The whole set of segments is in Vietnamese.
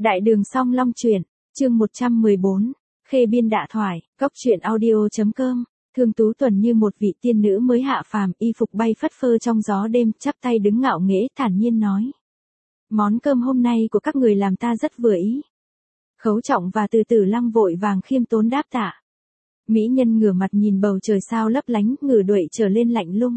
Đại đường song long truyện, chương 114, Khê biên đạ thoại, góc truyện audio.com. Thương Tú Tuần như một vị tiên nữ mới hạ phàm, y phục bay phất phơ trong gió đêm, chắp tay đứng ngạo nghễ, thản nhiên nói: Món cơm hôm nay của các người làm ta rất vừa ý. Khấu Trọng và Từ Tử Lăng vội vàng khiêm tốn đáp tạ. Mỹ nhân ngửa mặt nhìn bầu trời sao lấp lánh, ngửa đuổi trở lên lạnh lùng.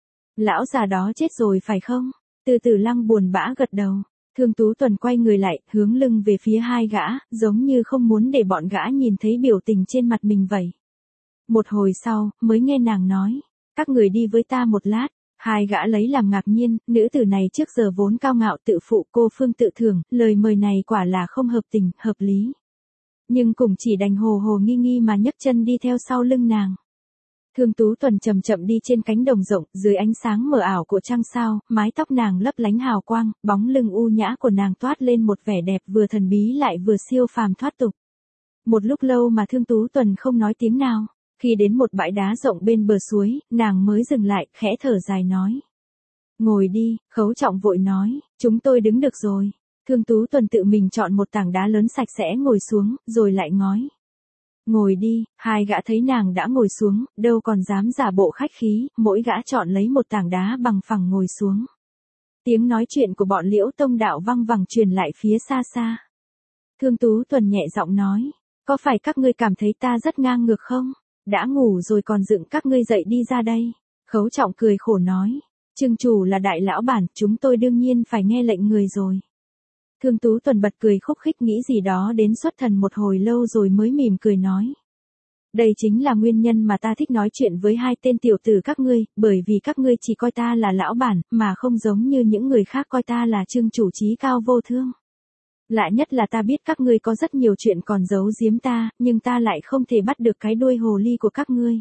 Lão già đó chết rồi phải không? Từ Tử Lăng buồn bã gật đầu. Thương Tú Tuần quay người lại, hướng lưng về phía hai gã, giống như không muốn để bọn gã nhìn thấy biểu tình trên mặt mình vậy. Một hồi sau, mới nghe nàng nói: Các người đi với ta một lát. Hai gã lấy làm ngạc nhiên, nữ tử này trước giờ vốn cao ngạo tự phụ, cô phương tự thưởng, lời mời này quả là không hợp tình, hợp lý. Nhưng cũng chỉ đành hồ hồ nghi nghi mà nhấc chân đi theo sau lưng nàng. Thương Tú Tuần chậm chậm đi trên cánh đồng rộng, dưới ánh sáng mờ ảo của trăng sao, mái tóc nàng lấp lánh hào quang, bóng lưng u nhã của nàng toát lên một vẻ đẹp vừa thần bí lại vừa siêu phàm thoát tục. Một lúc lâu mà Thương Tú Tuần không nói tiếng nào. Khi đến một bãi đá rộng bên bờ suối, nàng mới dừng lại, khẽ thở dài nói: Ngồi đi. Khấu Trọng vội nói: Chúng tôi đứng được rồi. Thương Tú Tuần tự mình chọn một tảng đá lớn sạch sẽ ngồi xuống, rồi lại ngói. Ngồi đi. Hai gã thấy nàng đã ngồi xuống, đâu còn dám giả bộ khách khí, mỗi gã chọn lấy một tảng đá bằng phẳng ngồi xuống. Tiếng nói chuyện của bọn Liễu Tông đạo văng vẳng truyền lại phía xa xa. Thương Tú Tuần nhẹ giọng nói: Có phải các ngươi cảm thấy ta rất ngang ngược không? Đã ngủ rồi còn dựng các ngươi dậy đi ra đây. Khấu Trọng cười khổ nói: Trương chủ là đại lão bản, chúng tôi đương nhiên phải nghe lệnh người rồi. Thương Tú Tuần bật cười khúc khích, nghĩ gì đó đến xuất thần một hồi lâu rồi mới mỉm cười nói: Đây chính là nguyên nhân mà ta thích nói chuyện với hai tên tiểu tử các ngươi, bởi vì các ngươi chỉ coi ta là lão bản, mà không giống như những người khác coi ta là Trương chủ trí cao vô thương. Lạ nhất là ta biết các ngươi có rất nhiều chuyện còn giấu giếm ta, nhưng ta lại không thể bắt được cái đuôi hồ ly của các ngươi.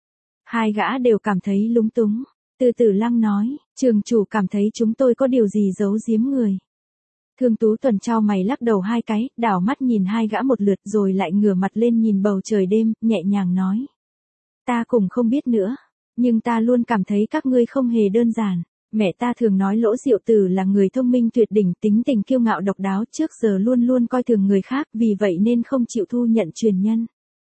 Hai gã đều cảm thấy lúng túng. Từ Tử Lăng nói: Trường chủ cảm thấy chúng tôi có điều gì giấu giếm người. Thương Tú Tuần chau mày lắc đầu hai cái, đảo mắt nhìn hai gã một lượt rồi lại ngửa mặt lên nhìn bầu trời đêm, nhẹ nhàng nói: Ta cũng không biết nữa, nhưng ta luôn cảm thấy các ngươi không hề đơn giản. Mẹ ta thường nói Lỗ Diệu Tử là người thông minh tuyệt đỉnh, tính tình kiêu ngạo độc đáo, trước giờ luôn luôn coi thường người khác, vì vậy nên không chịu thu nhận truyền nhân.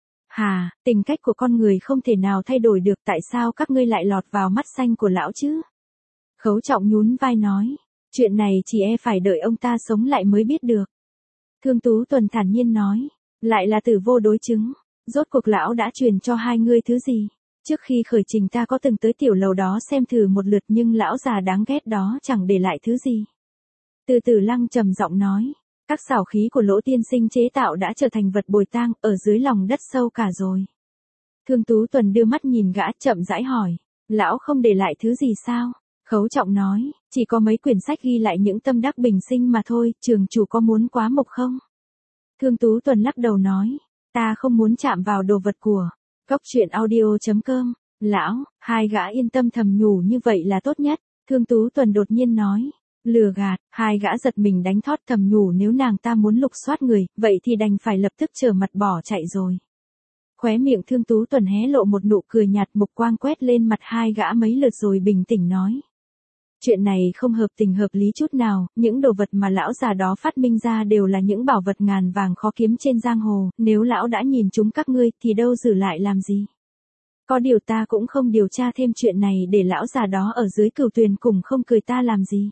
Hà, tính cách của con người không thể nào thay đổi được, tại sao các ngươi lại lọt vào mắt xanh của lão chứ? Khấu Trọng nhún vai nói: Chuyện này chỉ e phải đợi ông ta sống lại mới biết được. Thương Tú Tuần thản nhiên nói: Lại là tử vô đối chứng. Rốt cuộc lão đã truyền cho hai ngươi thứ gì? Trước khi khởi trình ta có từng tới tiểu lầu đó xem thử một lượt, nhưng lão già đáng ghét đó chẳng để lại thứ gì. Từ Tử Lăng trầm giọng nói: Các xảo khí của Lỗ tiên sinh chế tạo đã trở thành vật bồi tang ở dưới lòng đất sâu cả rồi. Thương Tú Tuần đưa mắt nhìn gã, chậm rãi hỏi: Lão không để lại thứ gì sao? Khấu Trọng nói: Chỉ có mấy quyển sách ghi lại những tâm đắc bình sinh mà thôi, trường chủ có muốn quá mộc không? Thương Tú Tuần lắc đầu nói: Ta không muốn chạm vào đồ vật của góc truyện audio.com. Lão, hai gã yên tâm thầm nhủ như vậy là tốt nhất. Thương Tú Tuần đột nhiên nói: Lừa gạt. Hai gã giật mình đánh thót, thầm nhủ nếu nàng ta muốn lục soát người, vậy thì đành phải lập tức trở mặt bỏ chạy rồi. Khóe miệng Thương Tú Tuần hé lộ một nụ cười nhạt, mục quang quét lên mặt hai gã mấy lượt rồi bình tĩnh nói: Chuyện này không hợp tình hợp lý chút nào, những đồ vật mà lão già đó phát minh ra đều là những bảo vật ngàn vàng khó kiếm trên giang hồ, nếu lão đã nhìn chúng các ngươi thì đâu giữ lại làm gì. Có điều ta cũng không điều tra thêm chuyện này để lão già đó ở dưới Cửu Tuyền cùng không cười ta làm gì.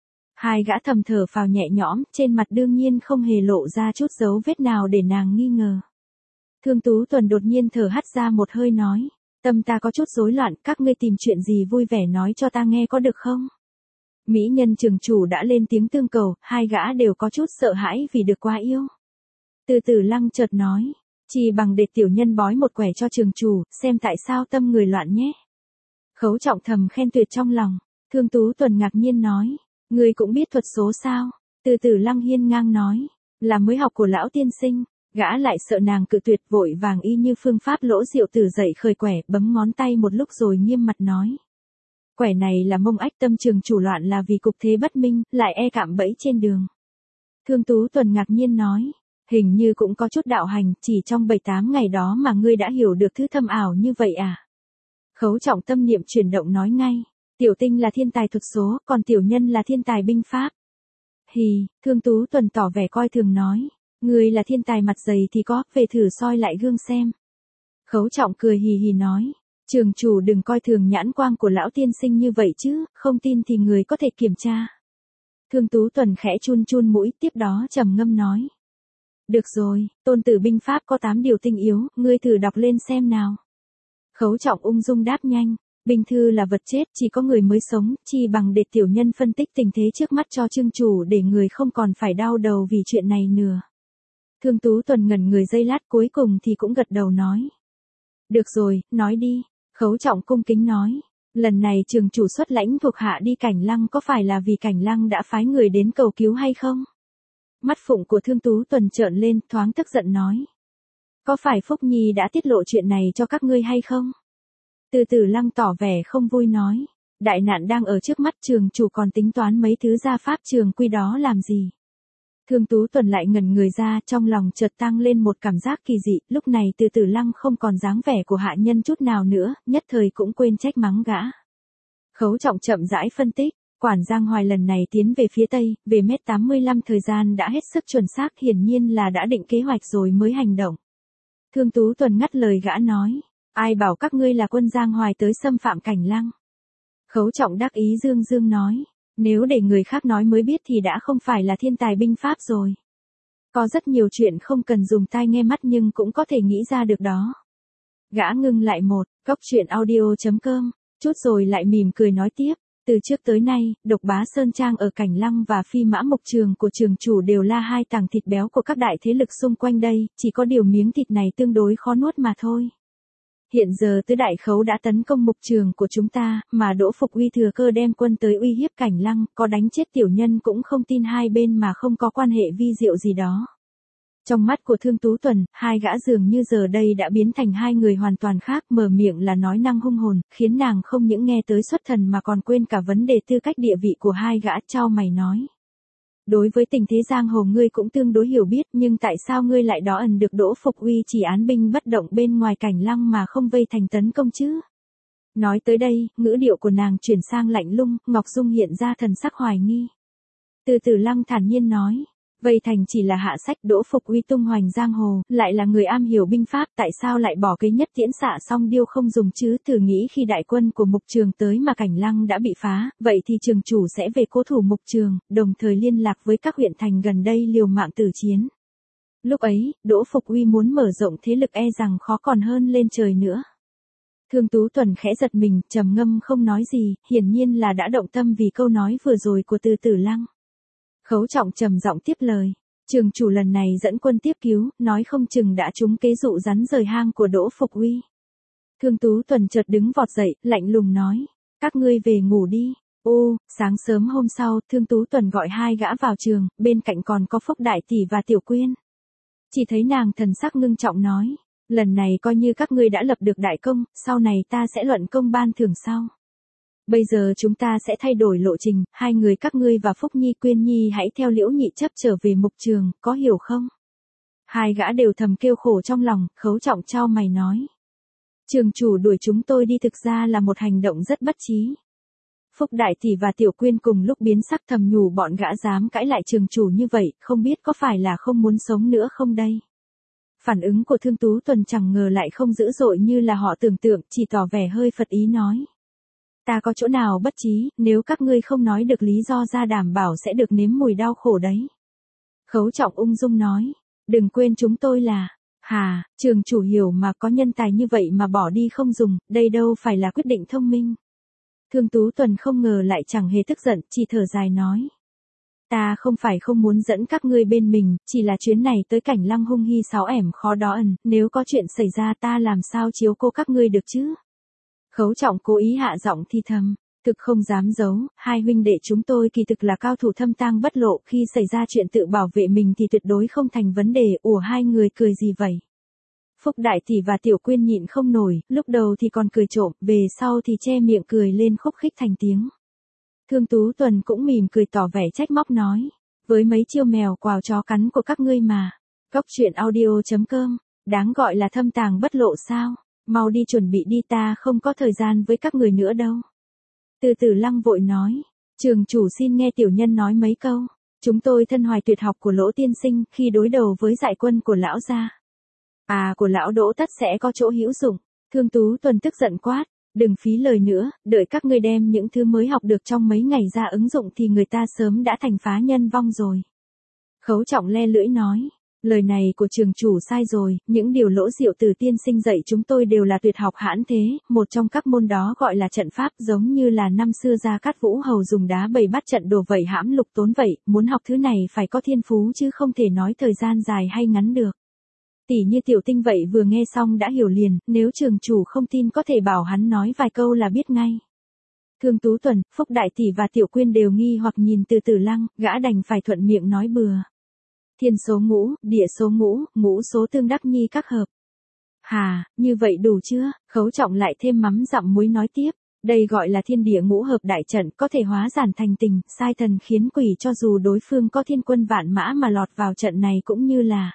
Hai gã thầm thở phào nhẹ nhõm, trên mặt đương nhiên không hề lộ ra chút dấu vết nào để nàng nghi ngờ. Thương Tú Tuần đột nhiên thở hắt ra một hơi nói: Tâm ta có chút rối loạn, các ngươi tìm chuyện gì vui vẻ nói cho ta nghe có được không? Mỹ nhân trường chủ đã lên tiếng tương cầu, hai gã đều có chút sợ hãi vì được quá yêu. Từ Tử Lăng chợt nói: Chỉ bằng để tiểu nhân bói một quẻ cho trường chủ, xem tại sao tâm người loạn nhé. Khấu Trọng thầm khen tuyệt trong lòng. Thương Tú Tuần ngạc nhiên nói: Ngươi cũng biết thuật số sao? Từ Tử Lăng hiên ngang nói: Là mới học của lão tiên sinh. Gã lại sợ nàng cự tuyệt, vội vàng y như phương pháp Lỗ Diệu Tử dạy khởi quẻ, bấm ngón tay một lúc rồi nghiêm mặt nói: Quẻ này là mông ách, tâm trường chủ loạn là vì cục thế bất minh, lại e cạm bẫy trên đường. Thương Tú Tuần ngạc nhiên nói: Hình như cũng có chút đạo hành, chỉ trong 7-8 ngày đó mà ngươi đã hiểu được thứ thâm ảo như vậy à? Khấu Trọng tâm niệm chuyển động nói ngay: Tiểu tinh là thiên tài thuật số, còn tiểu nhân là thiên tài binh pháp. Hì, Thương Tú Tuần tỏ vẻ coi thường nói. Ngươi là thiên tài mặt dày thì có, về thử soi lại gương xem. Khấu Trọng cười hì hì nói. Trường chủ đừng coi thường nhãn quang của lão tiên sinh như vậy chứ, không tin thì người có thể kiểm tra. Thương Tú Tuần khẽ chun chun mũi, tiếp đó trầm ngâm nói. Được rồi, Tôn Tử binh pháp có 8 điều tinh yếu, ngươi thử đọc lên xem nào. Khấu Trọng ung dung đáp nhanh. Binh thư là vật chết, chỉ có người mới sống, chi bằng để tiểu nhân phân tích tình thế trước mắt cho trương chủ để người không còn phải đau đầu vì chuyện này nữa. Thương Tú Tuần ngẩn người giây lát, cuối cùng thì cũng gật đầu nói. Được rồi, nói đi. Khấu Trọng cung kính nói. Lần này trường chủ xuất lãnh thuộc hạ đi Cảnh Lăng có phải là vì Cảnh Lăng đã phái người đến cầu cứu hay không? Mắt phụng của Thương Tú Tuần trợn lên, thoáng tức giận nói. Có phải Phúc Nhi đã tiết lộ chuyện này cho các ngươi hay không? Từ Tử Lăng tỏ vẻ không vui nói. Đại nạn đang ở trước mắt, trường chủ còn tính toán mấy thứ gia pháp trường quy đó làm gì? Thương Tú Tuần lại ngẩn người ra, trong lòng chợt tăng lên một cảm giác kỳ dị, lúc này Từ Tử Lăng không còn dáng vẻ của hạ nhân chút nào nữa, nhất thời cũng quên trách mắng gã. Khấu Trọng chậm rãi phân tích, quản Giang Hoài lần này tiến về phía Tây, về mét 85 thời gian đã hết sức chuẩn xác, hiển nhiên là đã định kế hoạch rồi mới hành động. Thương Tú Tuần ngắt lời gã nói, ai bảo các ngươi là quân Giang Hoài tới xâm phạm Cảnh Lăng. Khấu Trọng đắc ý dương dương nói. Nếu để người khác nói mới biết thì đã không phải là thiên tài binh pháp rồi. Có rất nhiều chuyện không cần dùng tai nghe mắt nhưng cũng có thể nghĩ ra được đó. Gã ngưng lại một, góc truyện audio.com, chút rồi lại mỉm cười nói tiếp. Từ trước tới nay, Độc Bá Sơn Trang ở Cảnh Lăng và Phi Mã Mộc Trường của trường chủ đều là hai tảng thịt béo của các đại thế lực xung quanh đây, chỉ có điều miếng thịt này tương đối khó nuốt mà thôi. Hiện giờ tứ đại khấu đã tấn công mục trường của chúng ta, mà Đỗ Phục Uy thừa cơ đem quân tới uy hiếp Cảnh Lăng, có đánh chết tiểu nhân cũng không tin hai bên mà không có quan hệ vi diệu gì đó. Trong mắt của Thương Tú Tuần, hai gã dường như giờ đây đã biến thành hai người hoàn toàn khác, mở miệng là nói năng hung hồn, khiến nàng không những nghe tới xuất thần mà còn quên cả vấn đề tư cách địa vị của hai gã. Chau mày nói. Đối với tình thế giang hồ ngươi cũng tương đối hiểu biết, nhưng tại sao ngươi lại đó ẩn được Đỗ Phục Uy chỉ án binh bất động bên ngoài Cảnh Lăng mà không vây thành tấn công chứ? Nói tới đây, ngữ điệu của nàng chuyển sang lạnh lùng, Ngọc Dung hiện ra thần sắc hoài nghi. Từ Tử Lăng thản nhiên nói, vây thành chỉ là hạ sách, Đỗ Phục Uy tung hoành giang hồ, lại là người am hiểu binh pháp, tại sao lại bỏ kế nhất tiễn xạ song điêu không dùng chứ? Thử nghĩ khi đại quân của Mục Trường tới mà Cảnh Lăng đã bị phá, vậy thì trường chủ sẽ về cố thủ Mục Trường, đồng thời liên lạc với các huyện thành gần đây liều mạng tử chiến. Lúc ấy, Đỗ Phục Uy muốn mở rộng thế lực e rằng khó còn hơn lên trời nữa. Thương Tú Tuần khẽ giật mình, trầm ngâm không nói gì, hiển nhiên là đã động tâm vì câu nói vừa rồi của Từ Tử Lăng. Khấu Trọng trầm giọng tiếp lời, trường chủ lần này dẫn quân tiếp cứu, nói không chừng đã trúng kế dụ rắn rời hang của Đỗ Phục Uy. Thương Tú Tuần chợt đứng vọt dậy, lạnh lùng nói, các ngươi về ngủ đi. Ô, sáng sớm hôm sau, Thương Tú Tuần gọi hai gã vào trường, bên cạnh còn có Phúc Đại Tỷ và Tiểu Quyên. Chỉ thấy nàng thần sắc ngưng trọng nói, lần này coi như các ngươi đã lập được đại công, sau này ta sẽ luận công ban thưởng sau. Bây giờ chúng ta sẽ thay đổi lộ trình, hai người các ngươi và Phúc Nhi Quyên Nhi hãy theo Liễu Nhị Chấp trở về Mục Trường, có hiểu không? Hai gã đều thầm kêu khổ trong lòng, Khấu Trọng chau mày nói. Trường chủ đuổi chúng tôi đi thực ra là một hành động rất bất trí. Phúc Đại Tỷ và Tiểu Quyên cùng lúc biến sắc thầm nhủ bọn gã dám cãi lại trường chủ như vậy, không biết có phải là không muốn sống nữa không đây? Phản ứng của Thương Tú Tuần chẳng ngờ lại không dữ dội như là họ tưởng tượng, chỉ tỏ vẻ hơi phật ý nói. Ta có chỗ nào bất trí, nếu các ngươi không nói được lý do ra đảm bảo sẽ được nếm mùi đau khổ đấy. Khấu Trọng ung dung nói, đừng quên chúng tôi là, trường chủ hiểu mà, có nhân tài như vậy mà bỏ đi không dùng, đây đâu phải là quyết định thông minh. Thương Tú Tuần không ngờ lại chẳng hề tức giận, chỉ thở dài nói. Ta không phải không muốn dẫn các ngươi bên mình, chỉ là chuyến này tới Cảnh Lăng hung hi sáu ẻm khó đó ẩn, nếu có chuyện xảy ra ta làm sao chiếu cố các ngươi được chứ? Khấu Trọng cố ý hạ giọng thi thầm, thực không dám giấu, hai huynh đệ chúng tôi kỳ thực là cao thủ thâm tang bất lộ, khi xảy ra chuyện tự bảo vệ mình thì tuyệt đối không thành vấn đề. Ủa, hai người cười gì vậy? Phúc Đại Tỷ và Tiểu Quyên nhịn không nổi, lúc đầu thì còn cười trộm, về sau thì che miệng cười lên khúc khích thành tiếng. Thương Tú Tuần cũng mỉm cười tỏ vẻ trách móc nói, với mấy chiêu mèo quào chó cắn của các ngươi mà. Góc truyện audio.com, đáng gọi là thâm tàng bất lộ sao? Mau đi chuẩn bị đi, ta không có thời gian với các người nữa đâu. Từ Tử Lăng vội nói, trường chủ xin nghe tiểu nhân nói mấy câu. Chúng tôi thân hoài tuyệt học của Lỗ tiên sinh khi đối đầu với dại quân của lão gia. À, của lão Đỗ tất sẽ có chỗ hữu dụng. Thương Tú Tuần tức giận quát, đừng phí lời nữa, đợi các ngươi đem những thứ mới học được trong mấy ngày ra ứng dụng thì người ta sớm đã thành phá nhân vong rồi. Khấu Trọng le lưỡi nói, lời này của trường chủ sai rồi, những điều Lỗ Diệu Từ tiên sinh dạy chúng tôi đều là tuyệt học hãn thế, một trong các môn đó gọi là trận pháp, giống như là năm xưa Gia Cát Vũ Hầu dùng đá bầy bắt trận đồ vậy hãm lục tốn vậy, muốn học thứ này phải có thiên phú chứ không thể nói thời gian dài hay ngắn được. Tỷ như Tiểu Tinh vậy vừa nghe xong đã hiểu liền, nếu trường chủ không tin có thể bảo hắn nói vài câu là biết ngay. Thương Tú Tuần, Phúc Đại Tỷ và Tiểu Quyên đều nghi hoặc nhìn Từ Tử Lăng, gã đành phải thuận miệng nói bừa. Thiên số ngũ, địa số ngũ, ngũ số tương đắc nhi các hợp. Hà, như vậy đủ chưa? Khấu Trọng lại thêm mắm dặm muối nói tiếp. Đây gọi là thiên địa ngũ hợp đại trận, có thể hóa giản thành tình, sai thần khiến quỷ, cho dù đối phương có thiên quân vạn mã mà lọt vào trận này cũng như là...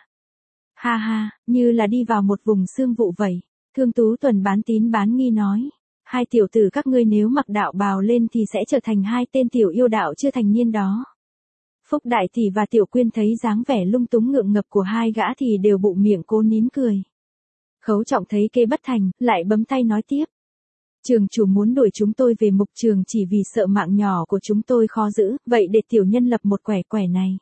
Ha ha, như là đi vào một vùng xương vụ vậy. Thương Tú Tuần bán tín bán nghi nói. Hai tiểu tử các ngươi nếu mặc đạo bào lên thì sẽ trở thành hai tên tiểu yêu đạo chưa thành niên đó. Phúc Đại Tỷ và Tiểu Quyên thấy dáng vẻ lung túng ngượng ngập của hai gã thì đều bụng miệng cố nín cười. Khấu Trọng thấy kê bất thành, lại bấm tay nói tiếp. Trường chủ muốn đuổi chúng tôi về mục trường chỉ vì sợ mạng nhỏ của chúng tôi khó giữ, vậy để tiểu nhân lập một quẻ này.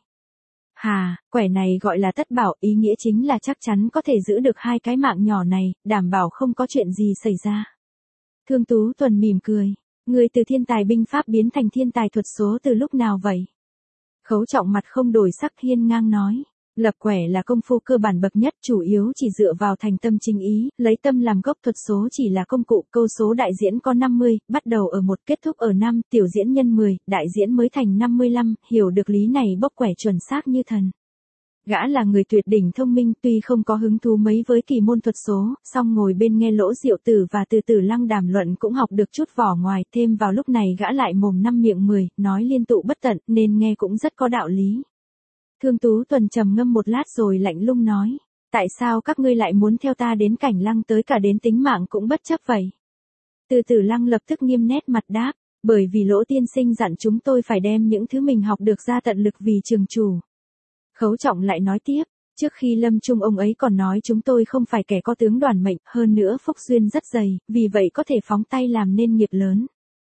Hà, quẻ này gọi là tất bảo, ý nghĩa chính là chắc chắn có thể giữ được hai cái mạng nhỏ này, đảm bảo không có chuyện gì xảy ra. Thương Tú Tuần mỉm cười, người từ thiên tài binh pháp biến thành thiên tài thuật số từ lúc nào vậy? Khấu Trọng mặt không đổi sắc hiên ngang nói, lập quẻ là công phu cơ bản bậc nhất, chủ yếu chỉ dựa vào thành tâm chính ý, lấy tâm làm gốc, thuật số chỉ là công cụ, câu số đại diễn có 50, bắt đầu ở 1 kết thúc ở 5, tiểu diễn nhân 10, đại diễn mới thành 55, hiểu được lý này bốc quẻ chuẩn xác như thần. Gã là người tuyệt đỉnh thông minh, tuy không có hứng thú mấy với kỳ môn thuật số, song ngồi bên nghe Lỗ Diệu Tử và Từ Tử Lăng đàm luận cũng học được chút vỏ ngoài, thêm vào lúc này gã lại mồm năm miệng 10, nói liên tụ bất tận, nên nghe cũng rất có đạo lý. Thương Tú Tuần trầm ngâm một lát rồi lạnh lùng nói, tại sao các ngươi lại muốn theo ta đến Cảnh Lăng, tới cả đến tính mạng cũng bất chấp vậy? Từ Tử Lăng lập tức nghiêm nét mặt đáp, bởi vì Lỗ tiên sinh dặn chúng tôi phải đem những thứ mình học được ra tận lực vì trường chủ. Khấu Trọng lại nói tiếp, trước khi lâm chung ông ấy còn nói chúng tôi không phải kẻ có tướng đoàn mệnh, hơn nữa phúc duyên rất dày, vì vậy có thể phóng tay làm nên nghiệp lớn.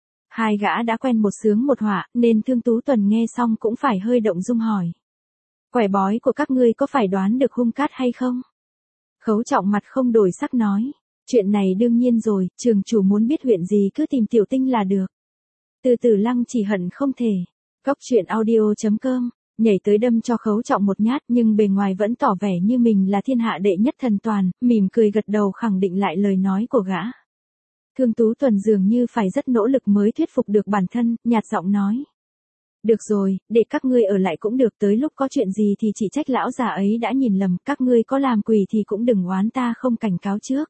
Hai gã đã quen một sướng một họa, nên Thương Tú Tuần nghe xong cũng phải hơi động dung hỏi. Quẻ bói của các ngươi có phải đoán được hung cát hay không? Khấu Trọng mặt không đổi sắc nói, chuyện này đương nhiên rồi, trường chủ muốn biết huyện gì cứ tìm Tiểu Tinh là được. Từ Tử Lăng chỉ hận không thể. Cóc truyện audio.com nhảy tới đâm cho Khấu Trọng một nhát, nhưng bề ngoài vẫn tỏ vẻ như mình là thiên hạ đệ nhất thần toàn, mỉm cười gật đầu khẳng định lại lời nói của gã. Thương Tú Tuần dường như phải rất nỗ lực mới thuyết phục được bản thân, nhạt giọng nói. Được rồi, để các ngươi ở lại cũng được, tới lúc có chuyện gì thì chỉ trách lão già ấy đã nhìn lầm, các ngươi có làm quỷ thì cũng đừng oán ta không cảnh cáo trước.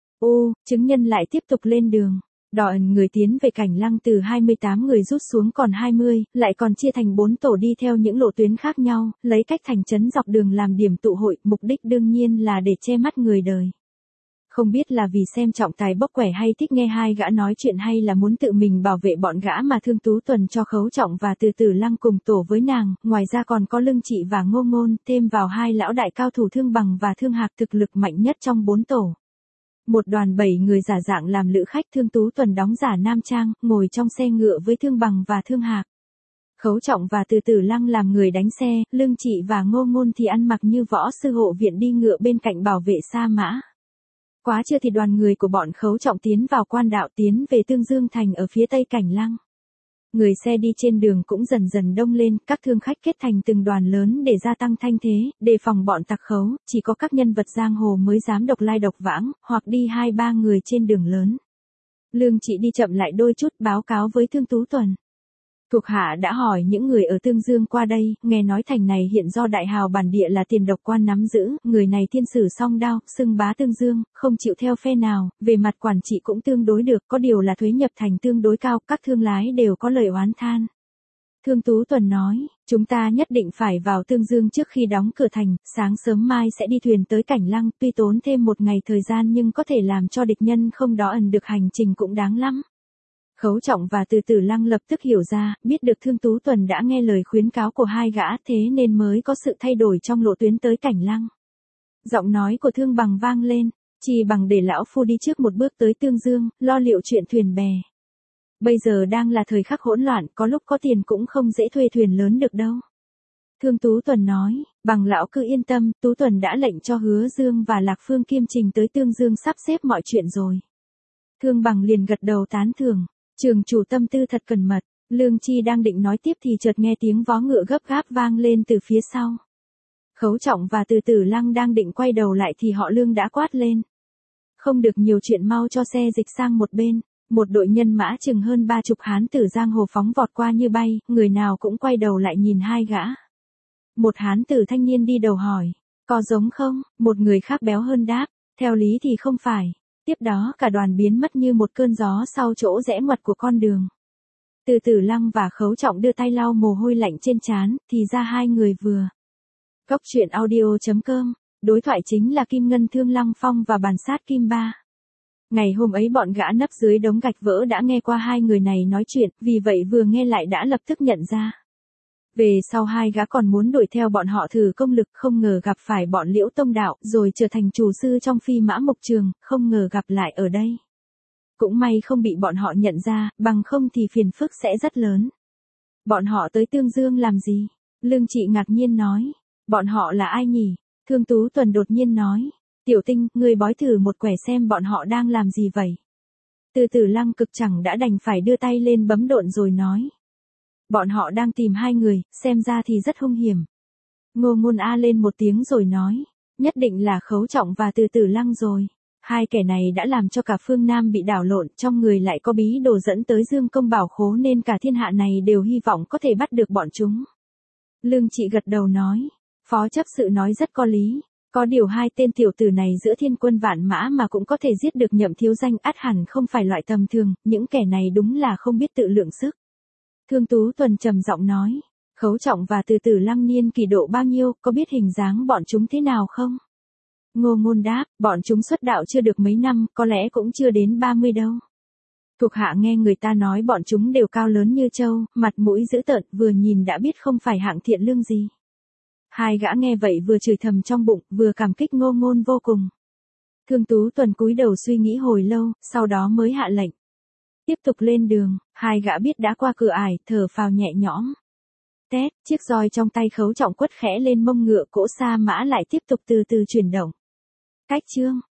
Ô, chứng nhân lại tiếp tục lên đường. Đò người tiến về Cảnh Lăng từ 28 người rút xuống còn 20, lại còn chia thành 4 tổ đi theo những lộ tuyến khác nhau, lấy cách thành trấn dọc đường làm điểm tụ hội, mục đích đương nhiên là để che mắt người đời. Không biết là vì xem trọng tài bốc quẻ hay thích nghe hai gã nói chuyện hay là muốn tự mình bảo vệ bọn gã mà Thương Tú Tuần cho Khấu Trọng và Từ Tử Lăng cùng tổ với nàng, ngoài ra còn có Lương Trị và Ngô Ngôn, thêm vào hai lão đại cao thủ Thương Bằng và Thương Hạc thực lực mạnh nhất trong 4 tổ. Một đoàn 7 người giả dạng làm lữ khách, Thương Tú Tuần đóng giả nam trang, ngồi trong xe ngựa với Thương Bằng và Thương Hạc. Khấu Trọng và Từ Tử Lăng làm người đánh xe, Lương Trị và Ngô Ngôn thì ăn mặc như võ sư hộ viện đi ngựa bên cạnh bảo vệ sa mã. Quá trưa thì đoàn người của bọn Khấu Trọng tiến vào quan đạo, tiến về Tương Dương Thành ở phía tây Cảnh Lăng. Người xe đi trên đường cũng dần dần đông lên, các thương khách kết thành từng đoàn lớn để gia tăng thanh thế, đề phòng bọn tặc Khấu, chỉ có các nhân vật giang hồ mới dám độc lai độc vãng, hoặc đi 2-3 người trên đường lớn. Lương Trị đi chậm lại đôi chút, báo cáo với Thương Tú Tuần. Thuộc hạ đã hỏi những người ở Tương Dương qua đây, nghe nói thành này hiện do đại hào bản địa là Tiền Độc Quan nắm giữ, người này thiên sử song đao, xưng bá Tương Dương, không chịu theo phe nào, về mặt quản trị cũng tương đối được, có điều là thuế nhập thành tương đối cao, các thương lái đều có lời oán than. Thương Tú Tuần nói, chúng ta nhất định phải vào Tương Dương trước khi đóng cửa thành, sáng sớm mai sẽ đi thuyền tới Cảnh Lăng, tuy tốn thêm một ngày thời gian nhưng có thể làm cho địch nhân không đo ẩn được hành trình cũng đáng lắm. Khấu Trọng và Từ Tử Lăng lập tức hiểu ra, biết được Thương Tú Tuần đã nghe lời khuyến cáo của hai gã thế nên mới có sự thay đổi trong lộ tuyến tới Cảnh Lăng. Giọng nói của Thương Bằng vang lên, chỉ bằng để lão phu đi trước một bước tới Tương Dương, lo liệu chuyện thuyền bè. Bây giờ đang là thời khắc hỗn loạn, có lúc có tiền cũng không dễ thuê thuyền lớn được đâu. Thương Tú Tuần nói, bằng lão cứ yên tâm, Tú Tuần đã lệnh cho Hứa Dương và Lạc Phương kiêm trình tới Tương Dương sắp xếp mọi chuyện rồi. Thương Bằng liền gật đầu tán thưởng, trường chủ tâm tư thật cẩn mật. Lương Chi đang định nói tiếp thì chợt nghe tiếng vó ngựa gấp gáp vang lên từ phía sau. Khấu Trọng và Từ Tử Lăng đang định quay đầu lại thì họ Lương đã quát lên. Không được nhiều chuyện, mau cho xe dịch sang một bên. Một đội nhân mã chừng hơn 30 hán tử giang hồ phóng vọt qua như bay, người nào cũng quay đầu lại nhìn hai gã. Một hán tử thanh niên đi đầu hỏi, có giống không? Một người khác béo hơn đáp, theo lý thì không phải. Tiếp đó cả đoàn biến mất như một cơn gió sau chỗ rẽ ngoặt của con đường. Từ Tử Lăng và Khấu Trọng đưa tay lau mồ hôi lạnh trên trán, thì ra hai người vừa. Góc truyện audio.com, đối thoại chính là Kim Ngân Thương Lăng Phong và Bàn Sát Kim Ba. Ngày hôm ấy bọn gã nấp dưới đống gạch vỡ đã nghe qua hai người này nói chuyện, vì vậy vừa nghe lại đã lập tức nhận ra. Về sau hai gã còn muốn đuổi theo bọn họ thử công lực, không ngờ gặp phải bọn Liễu Tông Đạo, rồi trở thành chủ sư trong Phi Mã Mộc Trường, không ngờ gặp lại ở đây. Cũng may không bị bọn họ nhận ra, bằng không thì phiền phức sẽ rất lớn. Bọn họ tới Tương Dương làm gì? Lương Trị ngạc nhiên nói. Bọn họ là ai nhỉ? Thương Tú Tuần đột nhiên nói. Tiểu Tinh, ngươi bói thử một quẻ xem bọn họ đang làm gì vậy? Từ Tử Lăng cực chẳng đã đành phải đưa tay lên bấm độn rồi nói. Bọn họ đang tìm hai người, xem ra thì rất hung hiểm. Ngô Ngôn a lên một tiếng rồi nói. Nhất định là Khấu Trọng và Từ Tử Lăng rồi. Hai kẻ này đã làm cho cả phương Nam bị đảo lộn, trong người lại có bí đồ dẫn tới Dương Công Bảo Khố nên cả thiên hạ này đều hy vọng có thể bắt được bọn chúng. Lương Trị gật đầu nói. Phó chấp sự nói rất có lý. Có điều hai tên tiểu tử này giữa thiên quân vạn mã mà cũng có thể giết được Nhậm thiếu danh, ắt hẳn không phải loại tầm thường, những kẻ này đúng là không biết tự lượng sức. Thương Tú Tuần trầm giọng nói, Khấu Trọng và Từ Tử Lăng niên kỷ độ bao nhiêu, có biết hình dáng bọn chúng thế nào không? Ngô Ngôn đáp, bọn chúng xuất đạo chưa được mấy năm, có lẽ cũng chưa đến 30 đâu. Thuộc hạ nghe người ta nói bọn chúng đều cao lớn như trâu, mặt mũi dữ tợn, vừa nhìn đã biết không phải hạng thiện lương gì. Hai gã nghe vậy vừa chửi thầm trong bụng, vừa cảm kích Ngô Ngôn vô cùng. Thương Tú Tuần cúi đầu suy nghĩ hồi lâu, sau đó mới hạ lệnh. Tiếp tục lên đường, hai gã biết đã qua cửa ải, thở phào nhẹ nhõm. Tét, chiếc roi trong tay Khấu Trọng quất khẽ lên mông ngựa, cỗ sa mã lại tiếp tục từ từ chuyển động. Cách chương